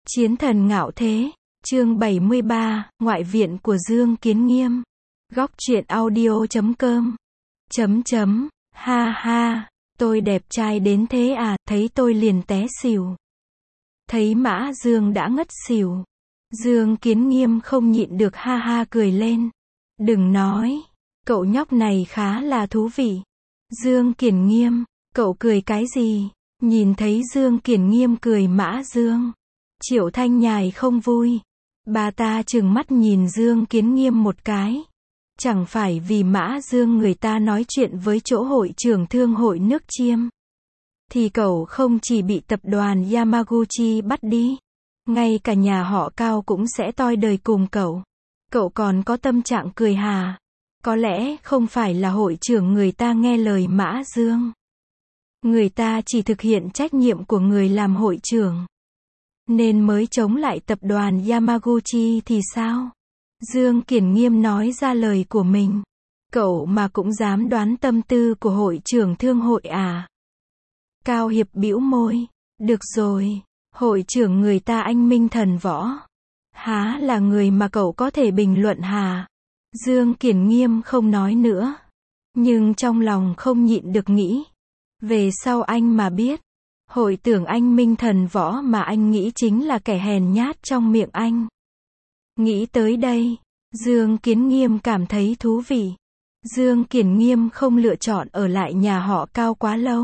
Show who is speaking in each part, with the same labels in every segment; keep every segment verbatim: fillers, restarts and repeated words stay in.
Speaker 1: Chiến thần ngạo thế, chương bảy mươi ba, ngoại viện của Dương Kiến Nghiêm. Góc truyện audio chấm com. Chấm chấm, ha ha, tôi đẹp trai đến thế à, thấy tôi liền té xỉu. Thấy Mã Dương đã ngất xỉu. Dương Kiến Nghiêm không nhịn được ha ha cười lên. Đừng nói, cậu nhóc này khá là thú vị. Dương Kiến Nghiêm, cậu cười cái gì? Nhìn thấy Dương Kiến Nghiêm cười Mã Dương. Triệu Thanh Nhài không vui. Bà ta trừng mắt nhìn Dương Kiến Nghiêm một cái. Chẳng phải vì Mã Dương người ta nói chuyện với chỗ hội trưởng thương hội nước Chiêm. Thì cậu không chỉ bị tập đoàn Yamaguchi bắt đi. Ngay cả nhà họ Cao cũng sẽ toi đời cùng cậu. Cậu còn có tâm trạng cười hà. Có lẽ không phải là hội trưởng người ta nghe lời Mã Dương. Người ta chỉ thực hiện trách nhiệm của người làm hội trưởng. Nên mới chống lại tập đoàn Yamaguchi thì sao? Dương Kiến Nghiêm nói ra lời của mình. Cậu mà cũng dám đoán tâm tư của hội trưởng thương hội à? Cao Hiệp bĩu môi. Được rồi, hội trưởng người ta anh minh thần võ. Há là người mà cậu có thể bình luận hà? Dương Kiến Nghiêm không nói nữa. Nhưng trong lòng không nhịn được nghĩ. Về sau anh mà biết. Hội tưởng anh minh thần võ mà anh nghĩ chính là kẻ hèn nhát trong miệng anh. Nghĩ tới đây, Dương Kiến Nghiêm cảm thấy thú vị. Dương Kiến Nghiêm không lựa chọn ở lại nhà họ Cao quá lâu.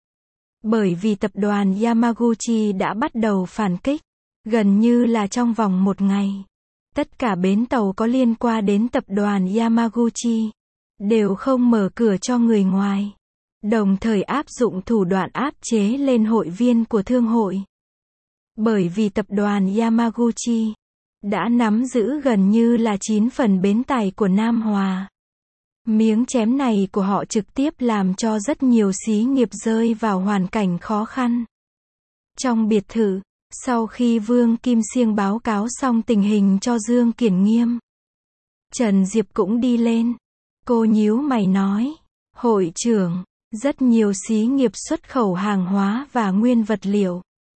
Speaker 1: Bởi vì tập đoàn Yamaguchi đã bắt đầu phản kích. Gần như là trong vòng một ngày. Tất cả bến tàu có liên quan đến tập đoàn Yamaguchi đều không mở cửa cho người ngoài. Đồng thời áp dụng thủ đoạn áp chế lên hội viên của thương hội. Bởi vì tập đoàn Yamaguchi đã nắm giữ gần như là chín phần bến tàu của Nam Hòa. Miếng chém này của họ trực tiếp làm cho rất nhiều xí nghiệp rơi vào hoàn cảnh khó khăn. Trong biệt thự, sau khi Vương Kim Siêng báo cáo xong tình hình cho Dương Kiến Nghiêm, Trần Diệp cũng đi lên. Cô nhíu mày nói, hội trưởng, rất nhiều xí nghiệp xuất khẩu hàng hóa và nguyên vật liệu.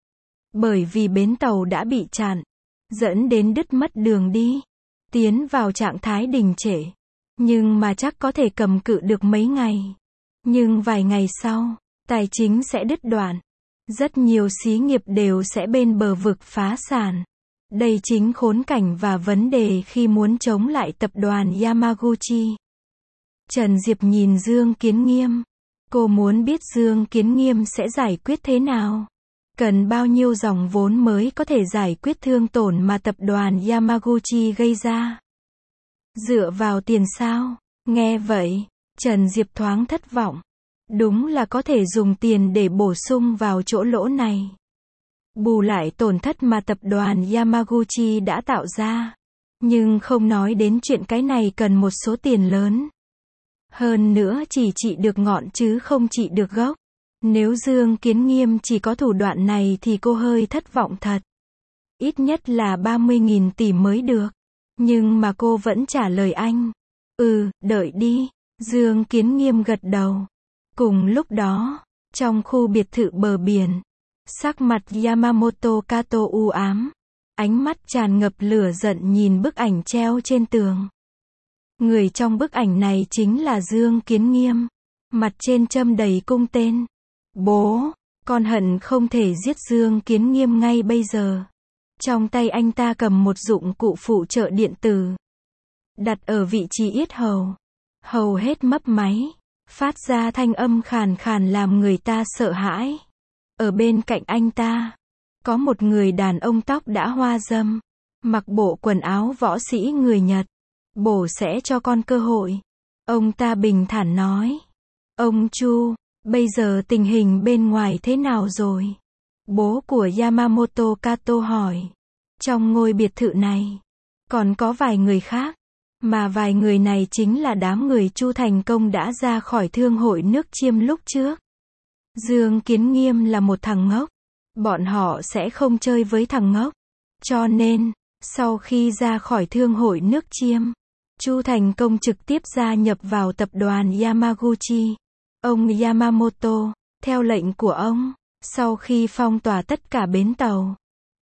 Speaker 1: Bởi vì bến tàu đã bị chặn, dẫn đến đứt mất đường đi, tiến vào trạng thái đình trệ. Nhưng mà chắc có thể cầm cự được mấy ngày. Nhưng vài ngày sau, tài chính sẽ đứt đoạn. Rất nhiều xí nghiệp đều sẽ bên bờ vực phá sản. Đây chính khốn cảnh và vấn đề khi muốn chống lại tập đoàn Yamaguchi. Trần Diệp nhìn Dương Kiến Nghiêm. Cô muốn biết Dương Kiến Nghiêm sẽ giải quyết thế nào? Cần bao nhiêu dòng vốn mới có thể giải quyết thương tổn mà tập đoàn Yamaguchi gây ra? Dựa vào tiền sao? Nghe vậy, Trần Diệp thoáng thất vọng. Đúng là có thể dùng tiền để bổ sung vào chỗ lỗ này. Bù lại tổn thất mà tập đoàn Yamaguchi đã tạo ra. Nhưng không nói đến chuyện cái này cần một số tiền lớn. Hơn nữa chỉ trị được ngọn chứ không trị được gốc. Nếu Dương Kiến Nghiêm chỉ có thủ đoạn này thì cô hơi thất vọng thật. Ít nhất là ba mươi nghìn tỷ mới được. Nhưng mà cô vẫn trả lời anh. Ừ, đợi đi. Dương Kiến Nghiêm gật đầu. Cùng lúc đó, trong khu biệt thự bờ biển, sắc mặt Yamamoto Kato u ám. Ánh mắt tràn ngập lửa giận nhìn bức ảnh treo trên tường. Người trong bức ảnh này chính là Dương Kiến Nghiêm. Mặt trên châm đầy cung tên. Bố, con hận không thể giết Dương Kiến Nghiêm ngay bây giờ. Trong tay anh ta cầm một dụng cụ phụ trợ điện tử. Đặt ở vị trí yết hầu. Hầu hết mấp máy. Phát ra thanh âm khàn khàn làm người ta sợ hãi. Ở bên cạnh anh ta, có một người đàn ông tóc đã hoa râm. Mặc bộ quần áo võ sĩ người Nhật. Bố sẽ cho con cơ hội. Ông ta bình thản nói. Ông Chu, bây giờ tình hình bên ngoài thế nào rồi? Bố của Yamamoto Kato hỏi. Trong ngôi biệt thự này, còn có vài người khác. Mà vài người này chính là đám người Chu thành công đã ra khỏi thương hội nước Chiêm lúc trước. Dương Kiến Nghiêm là một thằng ngốc. Bọn họ sẽ không chơi với thằng ngốc. Cho nên, sau khi ra khỏi thương hội nước Chiêm, Chu thành công trực tiếp gia nhập vào tập đoàn Yamaguchi. Ông Yamamoto, theo lệnh của ông, sau khi phong tỏa tất cả bến tàu,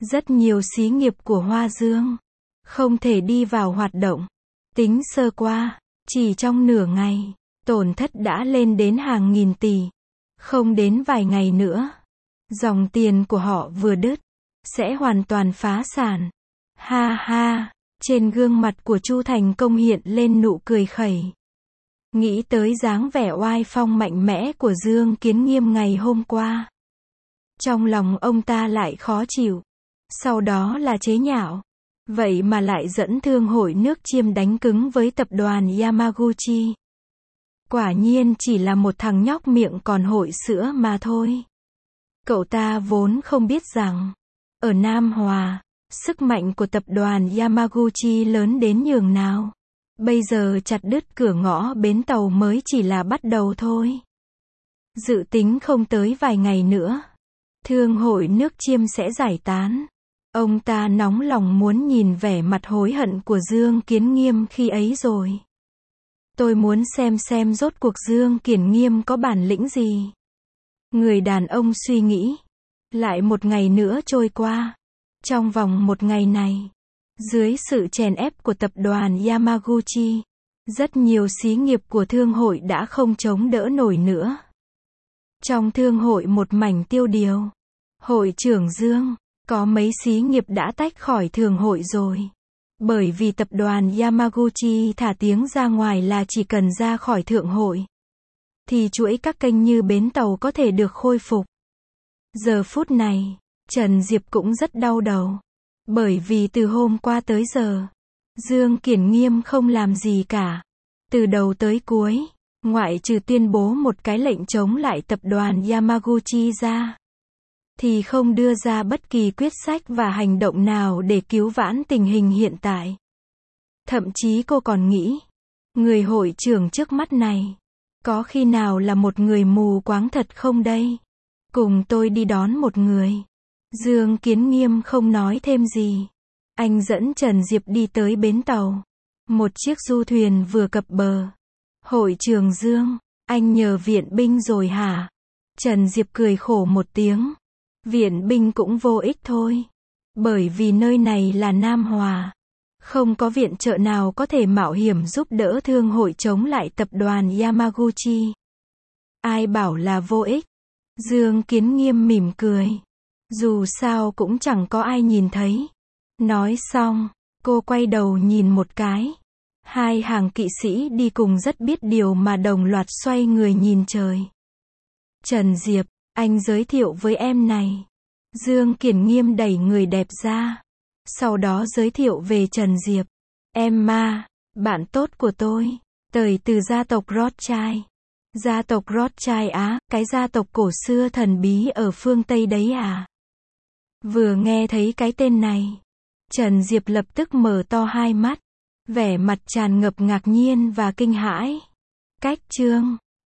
Speaker 1: Rất nhiều xí nghiệp của Hoa Dương không thể đi vào hoạt động. Tính sơ qua, chỉ trong nửa ngày, tổn thất đã lên đến hàng nghìn tỷ. Không đến vài ngày nữa, dòng tiền của họ vừa đứt, sẽ hoàn toàn phá sản. Ha ha, trên gương mặt của Chu Thành Công hiện lên nụ cười khẩy. Nghĩ tới dáng vẻ oai phong mạnh mẽ của Dương Kiến Nghiêm ngày hôm qua, trong lòng ông ta lại khó chịu. Sau đó là chế nhạo. Vậy mà lại dẫn thương hội nước Chiêm đánh cứng với tập đoàn Yamaguchi. Quả nhiên chỉ là một thằng nhóc miệng còn hội sữa mà thôi. Cậu ta vốn không biết rằng, ở Nam Hòa, sức mạnh của tập đoàn Yamaguchi lớn đến nhường nào. Bây giờ chặt đứt cửa ngõ bến tàu mới chỉ là bắt đầu thôi. Dự tính không tới vài ngày nữa, thương hội nước Chiêm sẽ giải tán. Ông ta nóng lòng muốn nhìn vẻ mặt hối hận của Dương Kiến Nghiêm khi ấy rồi. Tôi muốn xem xem rốt cuộc Dương Kiến Nghiêm có bản lĩnh gì. Người đàn ông suy nghĩ. Lại một ngày nữa trôi qua. Trong vòng một ngày này, dưới sự chèn ép của tập đoàn Yamaguchi, rất nhiều xí nghiệp của thương hội đã không chống đỡ nổi nữa. Trong thương hội một mảnh tiêu điều. Hội trưởng Dương, có mấy xí nghiệp đã tách khỏi thường hội rồi. Bởi vì tập đoàn Yamaguchi thả tiếng ra ngoài là chỉ cần ra khỏi thượng hội, thì chuỗi các kênh như bến tàu có thể được khôi phục. Giờ phút này, Trần Diệp cũng rất đau đầu. Bởi vì từ hôm qua tới giờ, Dương Kiến Nghiêm không làm gì cả. Từ đầu tới cuối, ngoại trừ tuyên bố một cái lệnh chống lại tập đoàn Yamaguchi ra, thì không đưa ra bất kỳ quyết sách và hành động nào để cứu vãn tình hình hiện tại. Thậm chí cô còn nghĩ, người hội trưởng trước mắt này, có khi nào là một người mù quáng thật không đây? Cùng tôi đi đón một người. Dương Kiến Nghiêm không nói thêm gì. Anh dẫn Trần Diệp đi tới bến tàu. Một chiếc du thuyền vừa cập bờ. Hội trưởng Dương, anh nhờ viện binh rồi hả? Trần Diệp cười khổ một tiếng. Viện binh cũng vô ích thôi. Bởi vì nơi này là Nam Hòa. Không có viện trợ nào có thể mạo hiểm giúp đỡ thương hội chống lại tập đoàn Yamaguchi. Ai bảo là vô ích? Dương Kiến Nghiêm mỉm cười. Dù sao cũng chẳng có ai nhìn thấy. Nói xong, cô quay đầu nhìn một cái. Hai hàng kỵ sĩ đi cùng rất biết điều mà đồng loạt xoay người nhìn trời. Trần Diệp, anh giới thiệu với em này. Dương Kiến Nghiêm đẩy người đẹp ra. Sau đó giới thiệu về Trần Diệp. Emma, bạn tốt của tôi. Tới từ gia tộc Rothschild. Gia tộc Rothschild Á, cái gia tộc cổ xưa thần bí ở phương Tây đấy à? Vừa nghe thấy cái tên này, Trần Diệp lập tức mở to hai mắt, vẻ mặt tràn ngập ngạc nhiên và kinh hãi. Cách chương